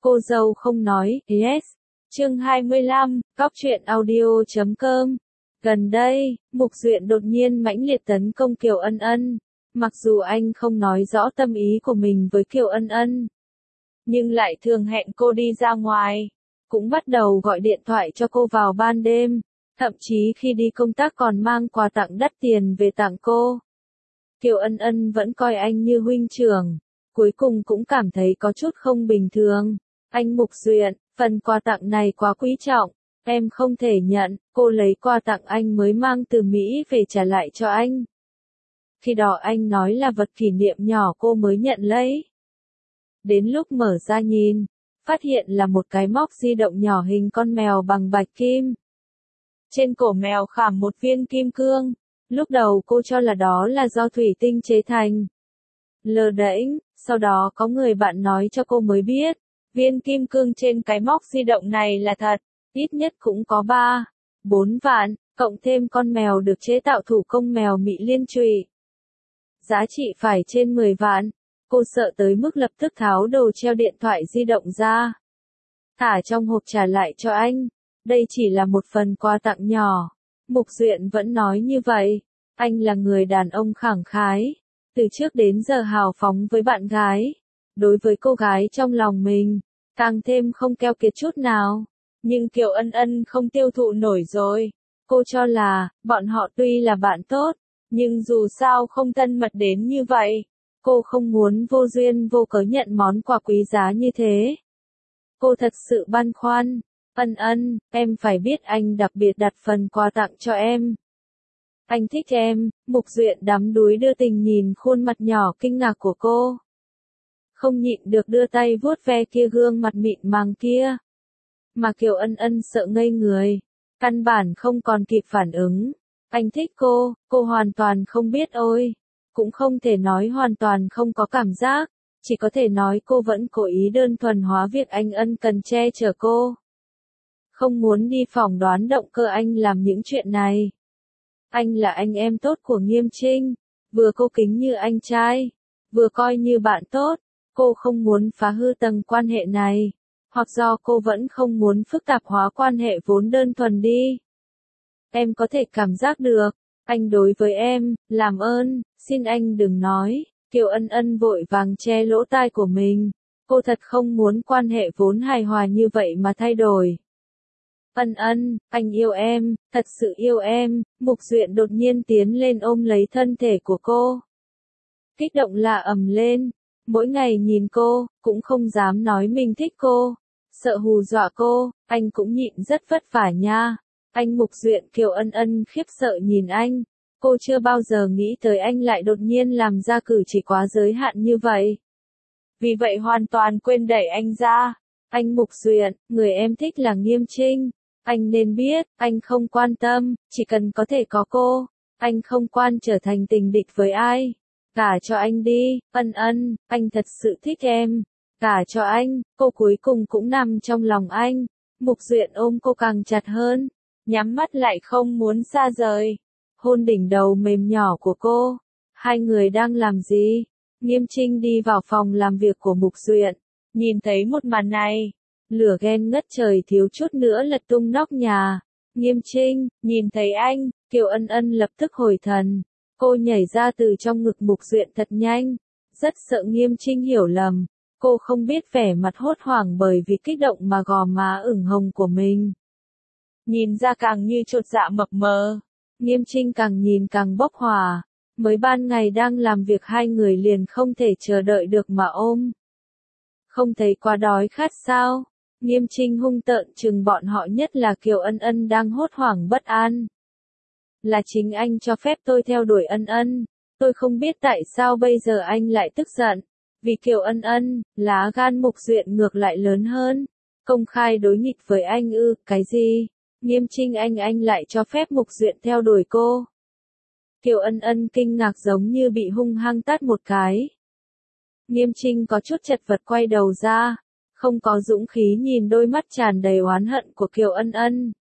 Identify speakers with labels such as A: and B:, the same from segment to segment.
A: Cô dâu không nói, yes. Chương 25, Cóc truyện audio.com. Gần đây, Mục Duyện đột nhiên mãnh liệt tấn công Kiều Ân Ân. Mặc dù anh không nói rõ tâm ý của mình với Kiều Ân Ân, nhưng lại thường hẹn cô đi ra ngoài, cũng bắt đầu gọi điện thoại cho cô vào ban đêm, thậm chí khi đi công tác còn mang quà tặng đắt tiền về tặng cô. Kiều Ân Ân vẫn coi anh như huynh trưởng, cuối cùng cũng cảm thấy có chút không bình thường. Anh Mục Duyện, phần quà tặng này quá quý trọng, em không thể nhận. Cô lấy quà tặng anh mới mang từ Mỹ về trả lại cho anh. Khi đó anh nói là vật kỷ niệm nhỏ cô mới nhận lấy. Đến lúc mở ra nhìn, phát hiện là một cái móc di động nhỏ hình con mèo bằng bạch kim. Trên cổ mèo khảm một viên kim cương. Lúc đầu cô cho là đó là do thủy tinh chế thành. Lờ đễnh, sau đó có người bạn nói cho cô mới biết, viên kim cương trên cái móc di động này là thật, ít nhất cũng có 3-4 vạn, cộng thêm con mèo được chế tạo thủ công mèo Mỹ liên chùy. Giá trị phải trên 10 vạn, cô sợ tới mức lập tức tháo đồ treo điện thoại di động ra, thả trong hộp trả lại cho anh. Đây chỉ là một phần quà tặng nhỏ. Mục Duyện vẫn nói như vậy, anh là người đàn ông khẳng khái, từ trước đến giờ hào phóng với bạn gái, đối với cô gái trong lòng mình, càng thêm không keo kiệt chút nào. Nhưng Kiều Ân Ân không tiêu thụ nổi rồi, cô cho là, bọn họ tuy là bạn tốt, nhưng dù sao không thân mật đến như vậy, cô không muốn vô duyên vô cớ nhận món quà quý giá như thế. Cô thật sự băn khoăn. Ân Ân, em phải biết anh đặc biệt đặt phần quà tặng cho em. Anh thích em. Mục Duyện đắm đuối đưa tình nhìn khuôn mặt nhỏ kinh ngạc của cô. Không nhịn được đưa tay vuốt ve kia gương mặt mịn màng kia. Mà Kiều Ân Ân sợ ngây người, căn bản không còn kịp phản ứng. Anh thích cô hoàn toàn không biết ôi. Cũng không thể nói hoàn toàn không có cảm giác, chỉ có thể nói cô vẫn cố ý đơn thuần hóa việc anh Ân cần che chở cô. Không muốn đi phỏng đoán động cơ anh làm những chuyện này. Anh là anh em tốt của Nghiêm Trinh, vừa cô kính như anh trai, vừa coi như bạn tốt. Cô không muốn phá hư tầng quan hệ này, hoặc do cô vẫn không muốn phức tạp hóa quan hệ vốn đơn thuần đi. Em có thể cảm giác được, anh đối với em, làm ơn, xin anh đừng nói. Kiều Ân Ân vội vàng che lỗ tai của mình, cô thật không muốn quan hệ vốn hài hòa như vậy mà thay đổi. Ân Ân, anh yêu em, thật sự yêu em. Mục Duyện đột nhiên tiến lên ôm lấy thân thể của cô. Kích động la ầm lên, mỗi ngày nhìn cô, cũng không dám nói mình thích cô, sợ hù dọa cô, anh cũng nhịn rất vất vả nha. Anh Mục Duyện. Kiều Ân Ân khiếp sợ nhìn anh, cô chưa bao giờ nghĩ tới anh lại đột nhiên làm ra cử chỉ quá giới hạn như vậy. Vì vậy hoàn toàn quên đẩy anh ra. Anh Mục Duyện, người em thích là Nghiêm Trinh. Anh nên biết, anh không quan tâm, chỉ cần có thể có cô, anh không quan trở thành tình địch với ai. Gả cho anh đi. Ân Ân, anh thật sự thích em. Gả cho anh. Cô cuối cùng cũng nằm trong lòng anh. Mục Duyện ôm cô càng chặt hơn, nhắm mắt lại không muốn xa rời, hôn đỉnh đầu mềm nhỏ của cô. Hai người đang làm gì? Nghiêm Trinh đi vào phòng làm việc của Mục Duyện, nhìn thấy một màn này, lửa ghen ngất trời thiếu chút nữa lật tung nóc nhà. Nghiêm Trinh, nhìn thấy anh. Kiều Ân Ân lập tức hồi thần, cô nhảy ra từ trong ngực Mục Duyện thật nhanh, rất sợ Nghiêm Trinh hiểu lầm. Cô không biết vẻ mặt hốt hoảng bởi vì kích động mà gò má ửng hồng của mình nhìn ra càng như chột dạ mập mờ. Nghiêm Trinh càng nhìn càng bốc hỏa, mới ban ngày đang làm việc hai người liền không thể chờ đợi được mà ôm. Không thấy quá đói khát sao? Nghiêm Trinh hung tợn trừng bọn họ, nhất là Kiều Ân Ân đang hốt hoảng bất an. Là chính anh cho phép tôi theo đuổi Ân Ân, tôi không biết tại sao bây giờ anh lại tức giận. Vì Kiều Ân Ân, lá gan Mục Duyện ngược lại lớn hơn, công khai đối nghịch với anh ư? Cái gì? Nghiêm Trinh, anh lại cho phép Mục Duyện theo đuổi cô? Kiều Ân Ân kinh ngạc giống như bị hung hăng tát một cái. Nghiêm Trinh có chút chật vật quay đầu ra, không có dũng khí nhìn đôi mắt tràn đầy oán hận của Kiều Ân Ân.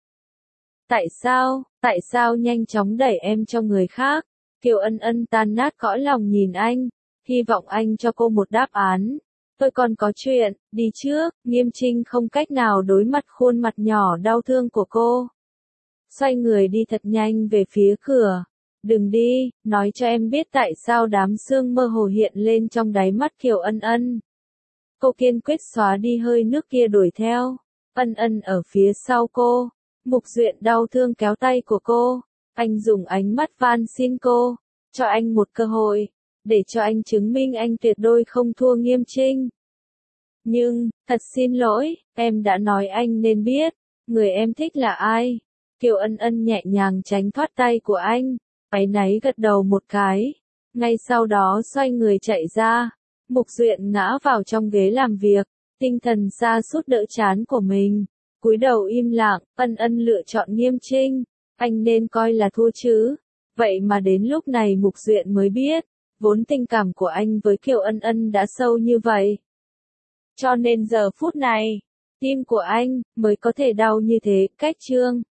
A: Tại sao nhanh chóng đẩy em cho người khác? Kiều Ân Ân tan nát cõi lòng nhìn anh, hy vọng anh cho cô một đáp án. tôi còn có chuyện, đi trước. Nghiêm Trinh không cách nào đối mặt khuôn mặt nhỏ đau thương của cô. Xoay người đi thật nhanh về phía cửa. Đừng đi, nói cho em biết tại sao đám sương mơ hồ hiện lên trong đáy mắt Kiều Ân Ân. Cô kiên quyết xóa đi hơi nước kia đuổi theo. Ân Ân ở phía sau cô. Mục Duyện đau thương kéo tay của cô. Anh dùng ánh mắt van xin cô. Cho anh một cơ hội. Để cho anh chứng minh anh tuyệt đối không thua Nghiêm Trinh. Nhưng, thật xin lỗi, em đã nói anh nên biết. Người em thích là ai? Kiều Ân Ân nhẹ nhàng tránh thoát tay của anh. Áy náy gật đầu một cái. Ngay sau đó xoay người chạy ra. Mục Duyện ngã vào trong ghế làm việc. Tinh thần sa sút đỡ trán của mình. Cúi đầu im lặng. Ân Ân lựa chọn Nghiêm Trinh. Anh nên coi là thua chứ. Vậy mà đến lúc này Mục Duyện mới biết. Vốn tình cảm của anh với Kiều Ân Ân đã sâu như vậy. Cho nên giờ phút này, tim của anh mới có thể đau như thế. Cách chương